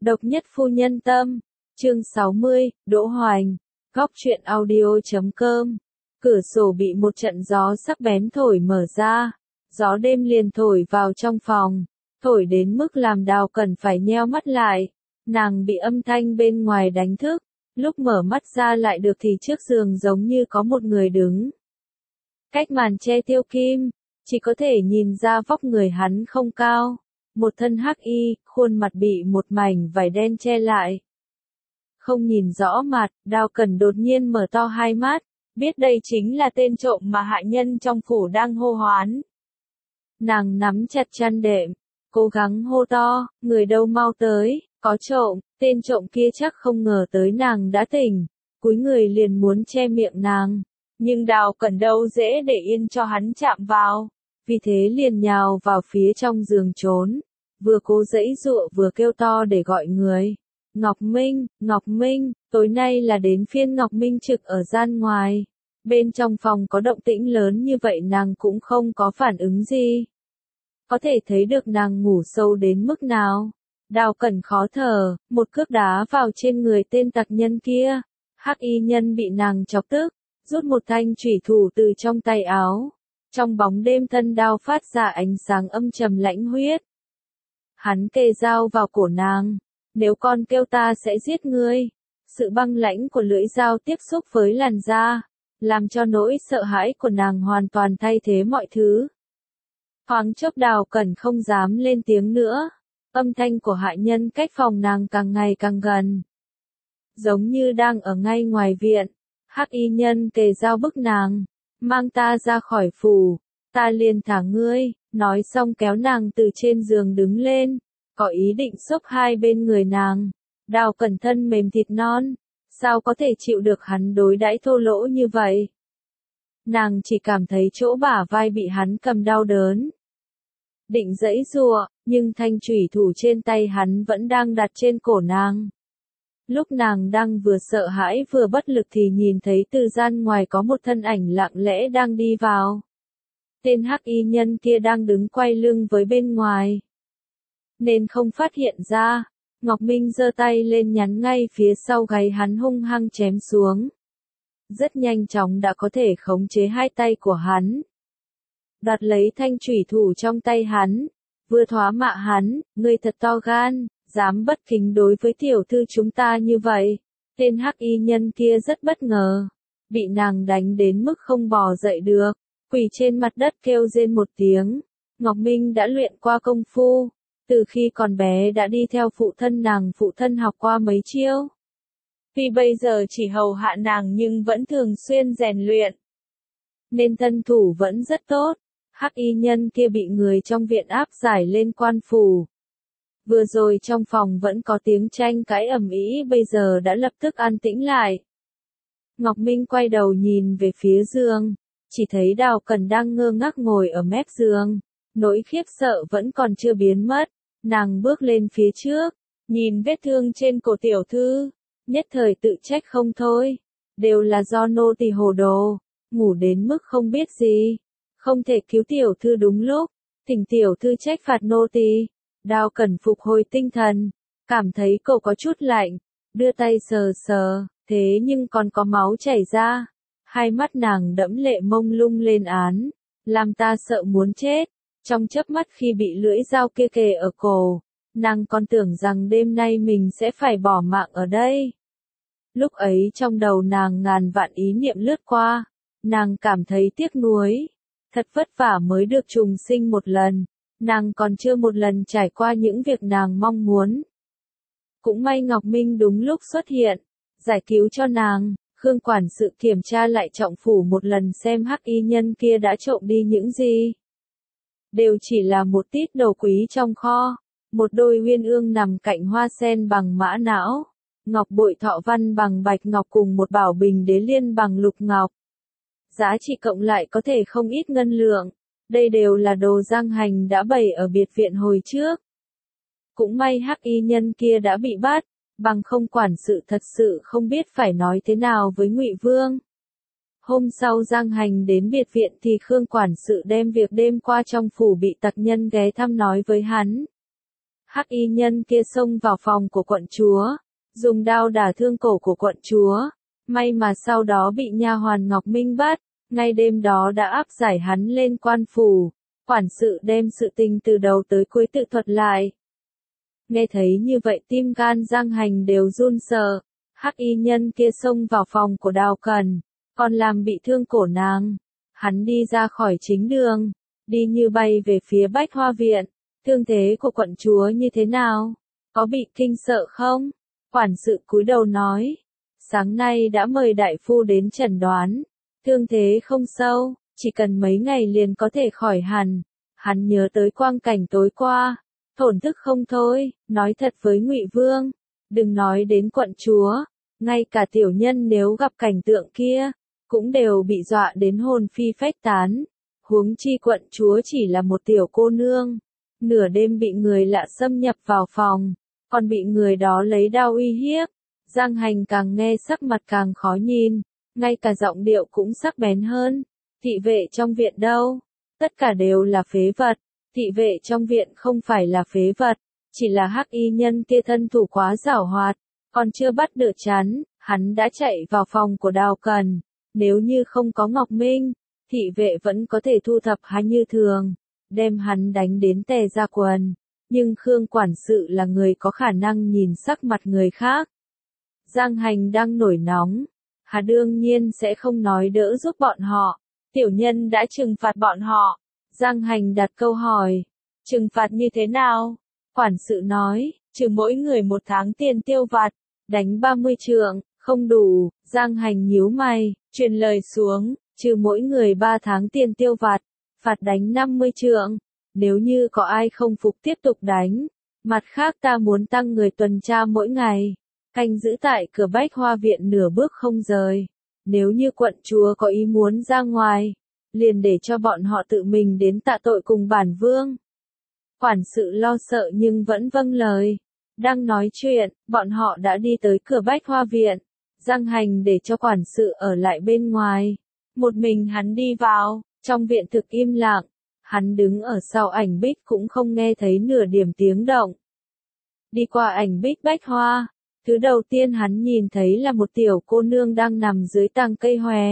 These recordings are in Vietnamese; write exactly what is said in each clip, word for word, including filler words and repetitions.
Độc nhất phu nhân tâm, chương sáu mươi, Đỗ Hoành, góc truyện audio chấm com. Cửa sổ bị một trận gió sắc bén thổi mở ra, gió đêm liền thổi vào trong phòng, thổi đến mức làm Đào Cẩn phải nheo mắt lại. Nàng bị âm thanh bên ngoài đánh thức, lúc mở mắt ra lại được thì trước giường giống như có một người đứng. Cách màn che tiêu kim, chỉ có thể nhìn ra vóc người hắn không cao, một thân hắc y, khuôn mặt bị một mảnh vải đen che lại. Không nhìn rõ mặt, Đào Cẩn đột nhiên mở to hai mắt, biết đây chính là tên trộm mà hạ nhân trong phủ đang hô hoán. Nàng nắm chặt chăn đệm, cố gắng hô to, người đâu mau tới, có trộm. Tên trộm kia chắc không ngờ tới nàng đã tỉnh, cúi người liền muốn che miệng nàng, nhưng Đào Cẩn đâu dễ để yên cho hắn chạm vào, vì thế liền nhào vào phía trong giường trốn, vừa cố giãy giụa vừa kêu to để gọi người. Ngọc Minh, Ngọc Minh, tối nay là đến phiên Ngọc Minh trực ở gian ngoài. Bên trong phòng có động tĩnh lớn như vậy nàng cũng không có phản ứng gì. Có thể thấy được nàng ngủ sâu đến mức nào. Đào Cẩn khó thở, một cước đá vào trên người tên tặc nhân kia. Hắc y nhân bị nàng chọc tức, rút một thanh chủy thủ từ trong tay áo. Trong bóng đêm thân đao phát ra ánh sáng âm trầm lãnh huyết. Hắn kề dao vào cổ nàng. Nếu con kêu ta sẽ giết ngươi. Sự băng lãnh của lưỡi dao tiếp xúc với làn da, làm cho nỗi sợ hãi của nàng hoàn toàn thay thế mọi thứ. Thoáng chốc Đào Cẩn không dám lên tiếng nữa. Âm thanh của hạ nhân cách phòng nàng càng ngày càng gần. Giống như đang ở ngay ngoài viện. Hắc y nhân kề dao bức nàng. Mang ta ra khỏi phủ. Ta liền thả ngươi. Nói xong kéo nàng từ trên giường đứng lên. Có ý định xốc hai bên người nàng. Đào Cẩn thân mềm thịt non. Sao có thể chịu được hắn đối đãi thô lỗ như vậy? Nàng chỉ cảm thấy chỗ bả vai bị hắn cầm đau đớn. Định giãy giụa, nhưng thanh chủy thủ trên tay hắn vẫn đang đặt trên cổ nàng. Lúc nàng đang vừa sợ hãi vừa bất lực thì nhìn thấy từ gian ngoài có một thân ảnh lặng lẽ đang đi vào. Tên hắc y nhân kia đang đứng quay lưng với bên ngoài. Nên không phát hiện ra, Ngọc Minh giơ tay lên nhắn ngay phía sau gáy hắn hung hăng chém xuống. Rất nhanh chóng đã có thể khống chế hai tay của hắn. Đoạt lấy thanh chủy thủ trong tay hắn, vừa thoá mạ hắn, ngươi thật to gan, dám bất kính đối với tiểu thư chúng ta như vậy. Tên hắc y nhân kia rất bất ngờ, bị nàng đánh đến mức không bò dậy được, quỳ trên mặt đất kêu rên một tiếng. Ngọc Minh đã luyện qua công phu, từ khi còn bé đã đi theo phụ thân nàng, phụ thân học qua mấy chiêu. Vì bây giờ chỉ hầu hạ nàng nhưng vẫn thường xuyên rèn luyện, nên thân thủ vẫn rất tốt. Hắc y nhân kia bị người trong viện áp giải lên quan phủ. Vừa rồi trong phòng vẫn có tiếng tranh cãi ầm ĩ, bây giờ đã lập tức an tĩnh lại. Ngọc Minh quay đầu nhìn về phía giường, chỉ thấy Đào Cẩn đang ngơ ngác ngồi ở mép giường, nỗi khiếp sợ vẫn còn chưa biến mất. Nàng bước lên phía trước, nhìn vết thương trên cổ tiểu thư, nhất thời tự trách không thôi, đều là do nô tỳ hồ đồ, ngủ đến mức không biết gì. Không thể cứu tiểu thư đúng lúc, thỉnh tiểu thư trách phạt nô tỳ. Đào Cẩn phục hồi tinh thần, cảm thấy cổ có chút lạnh, đưa tay sờ sờ, thế nhưng còn có máu chảy ra. Hai mắt nàng đẫm lệ mông lung lên án, làm ta sợ muốn chết. Trong chớp mắt khi bị lưỡi dao kia kề ở cổ, nàng còn tưởng rằng đêm nay mình sẽ phải bỏ mạng ở đây. Lúc ấy trong đầu nàng ngàn vạn ý niệm lướt qua, nàng cảm thấy tiếc nuối. Thật vất vả mới được trùng sinh một lần, nàng còn chưa một lần trải qua những việc nàng mong muốn. Cũng may Ngọc Minh đúng lúc xuất hiện, giải cứu cho nàng. Khương quản sự kiểm tra lại trọng phủ một lần xem hắc y nhân kia đã trộm đi những gì. Đều chỉ là một tít đồ quý trong kho, một đôi uyên ương nằm cạnh hoa sen bằng mã não, ngọc bội thọ văn bằng bạch ngọc cùng một bảo bình đế liên bằng lục ngọc. Giá trị cộng lại có thể không ít ngân lượng, đây đều là đồ Giang Hành đã bày ở biệt viện hồi trước. Cũng may hắc y nhân kia đã bị bắt, bằng không quản sự thật sự không biết phải nói thế nào với Ngụy Vương. Hôm sau Giang Hành đến biệt viện thì Khương quản sự đem việc đêm qua trong phủ bị tặc nhân ghé thăm nói với hắn. Hắc y nhân kia xông vào phòng của quận chúa, dùng đao đả thương cổ của quận chúa. May mà sau đó bị nha hoàn Ngọc Minh bắt, ngay đêm đó đã áp giải hắn lên quan phủ. Quản sự đem sự tình từ đầu tới cuối tự thuật lại. Nghe thấy như vậy tim gan Giang Hành đều run sợ. Hắc y nhân kia xông vào phòng của Đào Cần, còn làm bị thương cổ nàng. Hắn đi ra khỏi chính đường, đi như bay về phía Bách Hoa Viện. Thương thế của quận chúa như thế nào? Có bị kinh sợ không? Quản sự cúi đầu nói. Sáng nay đã mời đại phu đến chẩn đoán. Thương thế không sâu, chỉ cần mấy ngày liền có thể khỏi hẳn. Hắn nhớ tới quang cảnh tối qua, thổn thức không thôi, nói thật với Ngụy Vương. Đừng nói đến quận chúa, ngay cả tiểu nhân nếu gặp cảnh tượng kia, cũng đều bị dọa đến hồn phi phách tán. Huống chi quận chúa chỉ là một tiểu cô nương. Nửa đêm bị người lạ xâm nhập vào phòng, còn bị người đó lấy đao uy hiếp. Giang Hành càng nghe sắc mặt càng khó nhìn, ngay cả giọng điệu cũng sắc bén hơn. Thị vệ trong viện đâu? Tất cả đều là phế vật. Thị vệ trong viện không phải là phế vật, chỉ là hắc y nhân kia thân thủ quá giảo hoạt, còn chưa bắt được chắn, hắn đã chạy vào phòng của Đào Cần. Nếu như không có Ngọc Minh, thị vệ vẫn có thể thu thập hắn như thường, đem hắn đánh đến tè ra quần. Nhưng Khương quản sự là người có khả năng nhìn sắc mặt người khác. Giang Hành đang nổi nóng, hắn đương nhiên sẽ không nói đỡ giúp bọn họ. Tiểu nhân đã trừng phạt bọn họ. Giang Hành đặt câu hỏi. Trừng phạt như thế nào? Quản sự nói, trừ mỗi người một tháng tiền tiêu vặt, đánh ba mươi trượng, không đủ. Giang Hành nhíu mày, truyền lời xuống, trừ mỗi người ba tháng tiền tiêu vặt, phạt đánh năm mươi trượng. Nếu như có ai không phục tiếp tục đánh. Mặt khác ta muốn tăng người tuần tra mỗi ngày, canh giữ tại cửa Bách Hoa Viện nửa bước không rời. Nếu như quận chúa có ý muốn ra ngoài, liền để cho bọn họ tự mình đến tạ tội cùng bản vương. Quản sự lo sợ nhưng vẫn vâng lời. Đang nói chuyện, bọn họ đã đi tới cửa Bách Hoa Viện. Giang Hành để cho quản sự ở lại bên ngoài. Một mình hắn đi vào, trong viện thực im lặng. Hắn đứng ở sau ảnh bích cũng không nghe thấy nửa điểm tiếng động. Đi qua ảnh bích Bách Hoa, thứ đầu tiên hắn nhìn thấy là một tiểu cô nương đang nằm dưới tàng cây hòe.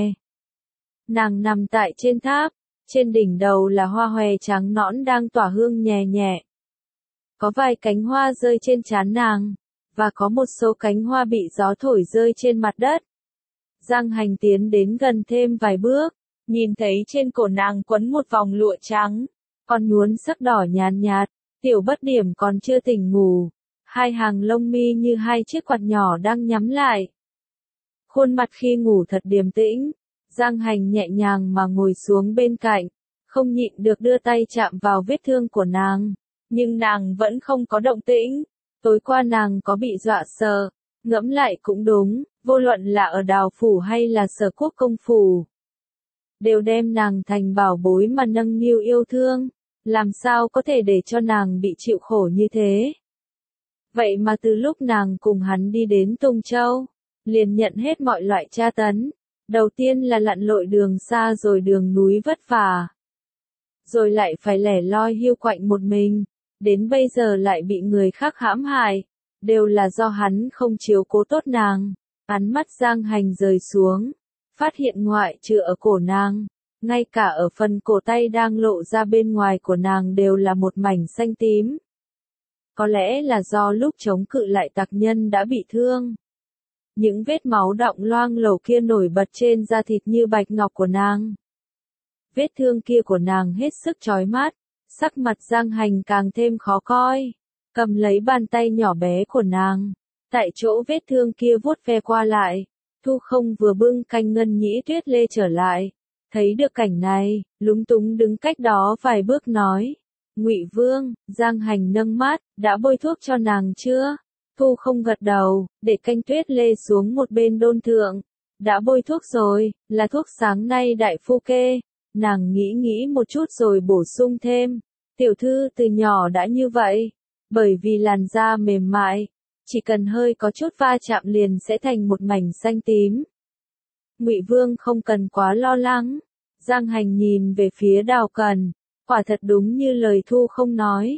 Nàng nằm tại trên tháp, trên đỉnh đầu là hoa hòe trắng nõn đang tỏa hương nhẹ nhẹ. Có vài cánh hoa rơi trên trán nàng, và có một số cánh hoa bị gió thổi rơi trên mặt đất. Giang Hành tiến đến gần thêm vài bước, nhìn thấy trên cổ nàng quấn một vòng lụa trắng, còn nhuốm sắc đỏ nhàn nhạt, tiểu bất điểm còn chưa tỉnh ngủ. Hai hàng lông mi như hai chiếc quạt nhỏ đang nhắm lại. Khuôn mặt khi ngủ thật điềm tĩnh. Giang Hành nhẹ nhàng mà ngồi xuống bên cạnh, không nhịn được đưa tay chạm vào vết thương của nàng. Nhưng nàng vẫn không có động tĩnh. Tối qua nàng có bị dọa sợ. Ngẫm lại cũng đúng, vô luận là ở Đào phủ hay là Sở Quốc công phủ, đều đem nàng thành bảo bối mà nâng niu yêu thương. Làm sao có thể để cho nàng bị chịu khổ như thế? Vậy mà từ lúc nàng cùng hắn đi đến Tùng Châu, liền nhận hết mọi loại tra tấn. Đầu tiên là lặn lội đường xa rồi đường núi vất vả. Rồi lại phải lẻ loi hiu quạnh một mình. Đến bây giờ lại bị người khác hãm hại. Đều là do hắn không chiếu cố tốt nàng. Ánh mắt Giang Hành rời xuống. Phát hiện ngoại trừ ở cổ nàng, ngay cả ở phần cổ tay đang lộ ra bên ngoài của nàng đều là một mảnh xanh tím. Có lẽ là do lúc chống cự lại tặc nhân đã bị thương. Những vết máu đọng loang lổ kia nổi bật trên da thịt như bạch ngọc của nàng. Vết thương kia của nàng hết sức chói mắt, sắc mặt Giang Hành càng thêm khó coi. Cầm lấy bàn tay nhỏ bé của nàng, tại chỗ vết thương kia vuốt ve qua lại. Thu Không vừa bưng canh ngân nhĩ tuyết lê trở lại, thấy được cảnh này, lúng túng đứng cách đó vài bước nói. Ngụy Vương, Giang Hành nâng mắt, đã bôi thuốc cho nàng chưa? Thu Không gật đầu, để canh tuyết lê xuống một bên đôn thượng. Đã bôi thuốc rồi, là thuốc sáng nay đại phu kê. Nàng nghĩ nghĩ một chút rồi bổ sung thêm. Tiểu thư từ nhỏ đã như vậy, bởi vì làn da mềm mại, chỉ cần hơi có chút va chạm liền sẽ thành một mảnh xanh tím. Ngụy Vương không cần quá lo lắng. Giang Hành nhìn về phía Đào Cần, quả thật đúng như lời Thu Không nói.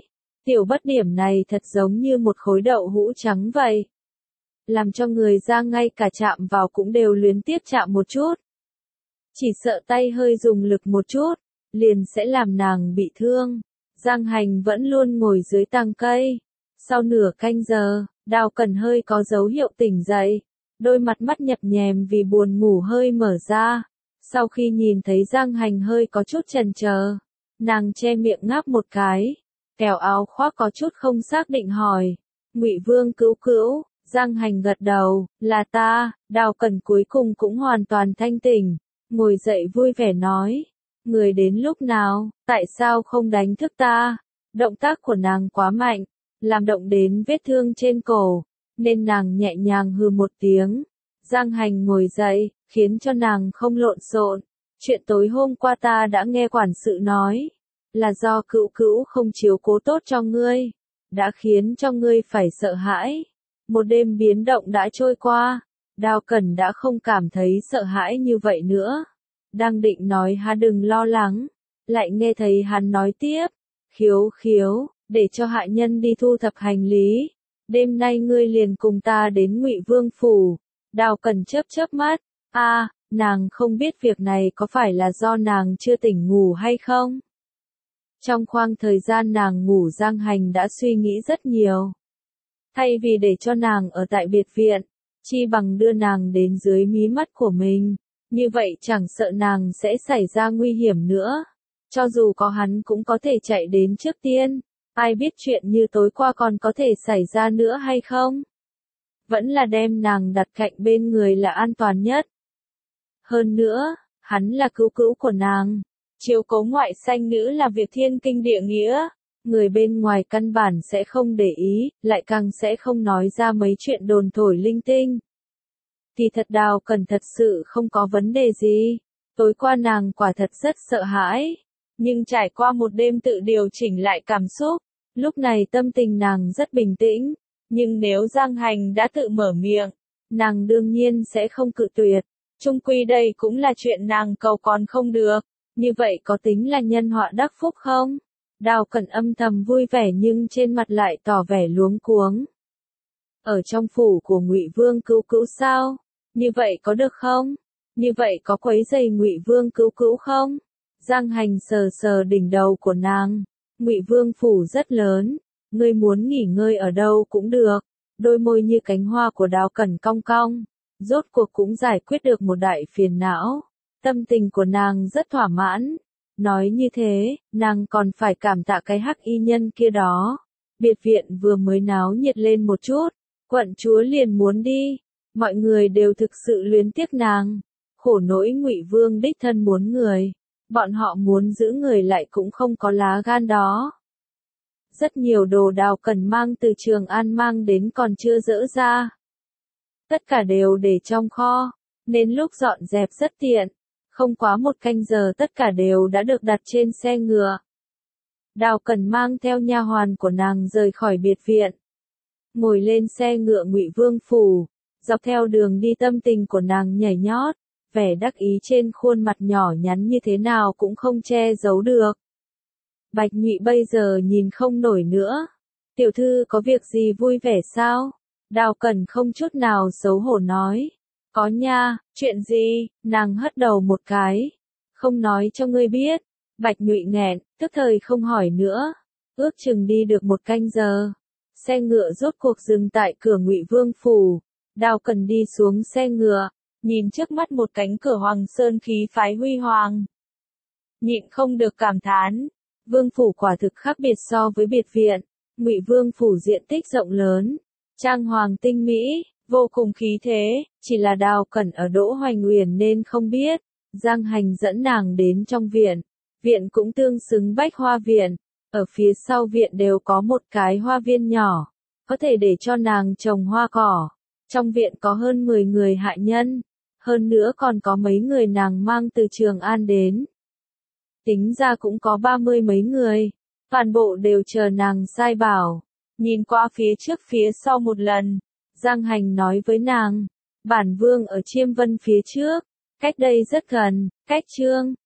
Tiểu bất điểm này thật giống như một khối đậu hũ trắng vậy. Làm cho người ra ngay cả chạm vào cũng đều luyến tiếc chạm một chút. Chỉ sợ tay hơi dùng lực một chút, liền sẽ làm nàng bị thương. Giang Hành vẫn luôn ngồi dưới tàng cây. Sau nửa canh giờ, Đào Cẩn hơi có dấu hiệu tỉnh dậy. Đôi mặt mắt nhập nhèm vì buồn ngủ hơi mở ra. Sau khi nhìn thấy Giang Hành hơi có chút chần chờ, nàng che miệng ngáp một cái, kéo áo khoác có chút không xác định hỏi. Ngụy Vương Cữu Cữu. Giang Hành gật đầu, là ta. Đào Cẩn cuối cùng cũng hoàn toàn thanh tỉnh, ngồi dậy vui vẻ nói. Người đến lúc nào, tại sao không đánh thức ta? Động tác của nàng quá mạnh, làm động đến vết thương trên cổ, nên nàng nhẹ nhàng hừ một tiếng. Giang Hành ngồi dậy, khiến cho nàng không lộn xộn. Chuyện tối hôm qua ta đã nghe quản sự nói, là do Cữu Cữu không chiếu cố tốt cho ngươi, đã khiến cho ngươi phải sợ hãi. Một đêm biến động đã trôi qua, Đào Cẩn đã không cảm thấy sợ hãi như vậy nữa. Đang định nói hắn đừng lo lắng, lại nghe thấy hắn nói tiếp. Khiếu khiếu, để cho hạ nhân đi thu thập hành lý. Đêm nay ngươi liền cùng ta đến Ngụy Vương phủ. Đào Cẩn chớp chớp mắt. A, nàng không biết việc này có phải là do nàng chưa tỉnh ngủ hay không? Trong khoảng thời gian nàng ngủ, Giang Hành đã suy nghĩ rất nhiều. Thay vì để cho nàng ở tại biệt viện, chi bằng đưa nàng đến dưới mí mắt của mình. Như vậy chẳng sợ nàng sẽ xảy ra nguy hiểm nữa. Cho dù có hắn cũng có thể chạy đến trước tiên. Ai biết chuyện như tối qua còn có thể xảy ra nữa hay không? Vẫn là đem nàng đặt cạnh bên người là an toàn nhất. Hơn nữa, hắn là cứu cữu của nàng. Chiếu cố ngoại sanh nữ là việc thiên kinh địa nghĩa. Người bên ngoài căn bản sẽ không để ý, lại càng sẽ không nói ra mấy chuyện đồn thổi linh tinh. Thì thật Đào Cẩn thật sự không có vấn đề gì. Tối qua nàng quả thật rất sợ hãi. Nhưng trải qua một đêm tự điều chỉnh lại cảm xúc, lúc này tâm tình nàng rất bình tĩnh. Nhưng nếu Giang Hành đã tự mở miệng, nàng đương nhiên sẽ không cự tuyệt. Chung quy đây cũng là chuyện nàng cầu còn không được. Như vậy có tính là nhân họa đắc phúc không? Đào Cẩn âm thầm vui vẻ nhưng trên mặt lại tỏ vẻ luống cuống. Ở trong phủ của Ngụy Vương Cữu Cữu sao? Như vậy có được không? Như vậy có quấy rầy Ngụy Vương Cữu Cữu không? Giang Hành sờ sờ đỉnh đầu của nàng. Ngụy Vương phủ rất lớn, ngươi muốn nghỉ ngơi ở đâu cũng được. Đôi môi như cánh hoa của Đào Cẩn cong cong, rốt cuộc cũng giải quyết được một đại phiền não. Tâm tình của nàng rất thỏa mãn. Nói như thế, nàng còn phải cảm tạ cái hắc y nhân kia đó. Biệt viện vừa mới náo nhiệt lên một chút, quận chúa liền muốn đi. Mọi người đều thực sự luyến tiếc nàng. Khổ nỗi Ngụy Vương đích thân muốn người. Bọn họ muốn giữ người lại cũng không có lá gan đó. Rất nhiều đồ Đào Cẩn mang từ Trường An mang đến còn chưa dỡ ra. Tất cả đều để trong kho, nên lúc dọn dẹp rất tiện. Không quá một canh giờ tất cả đều đã được đặt trên xe ngựa. Đào Cẩn mang theo nha hoàn của nàng rời khỏi biệt viện. Ngồi lên xe ngựa Ngụy Vương phủ, dọc theo đường đi tâm tình của nàng nhảy nhót, vẻ đắc ý trên khuôn mặt nhỏ nhắn như thế nào cũng không che giấu được. Bạch Nhụy bây giờ nhìn không nổi nữa. Tiểu thư có việc gì vui vẻ sao? Đào Cẩn không chút nào xấu hổ nói. Có nha, chuyện gì? Nàng hất đầu một cái. Không nói cho ngươi biết. Bạch Nhụy nghẹn, tức thời không hỏi nữa. Ước chừng đi được một canh giờ. Xe ngựa rốt cuộc dừng tại cửa Ngụy Vương phủ. Đào Cẩn đi xuống xe ngựa, nhìn trước mắt một cánh cửa Hoàng Sơn khí phái huy hoàng. Nhịn không được cảm thán. Vương phủ quả thực khác biệt so với biệt viện. Ngụy Vương phủ diện tích rộng lớn, trang hoàng tinh mỹ, vô cùng khí thế, chỉ là Đào Cẩn ở Đỗ Hoành Uyển nên không biết. Giang Hành dẫn nàng đến trong viện, viện cũng tương xứng Bách Hoa viện, ở phía sau viện đều có một cái hoa viên nhỏ, có thể để cho nàng trồng hoa cỏ. Trong viện có hơn mười người hạ nhân, hơn nữa còn có mấy người nàng mang từ Trường An đến. Tính ra cũng có ba mươi mấy người, toàn bộ đều chờ nàng sai bảo. Nhìn qua phía trước phía sau một lần, Giang Hành nói với nàng, bản vương ở Chiêm Vân phía trước, cách đây rất gần, cách Trương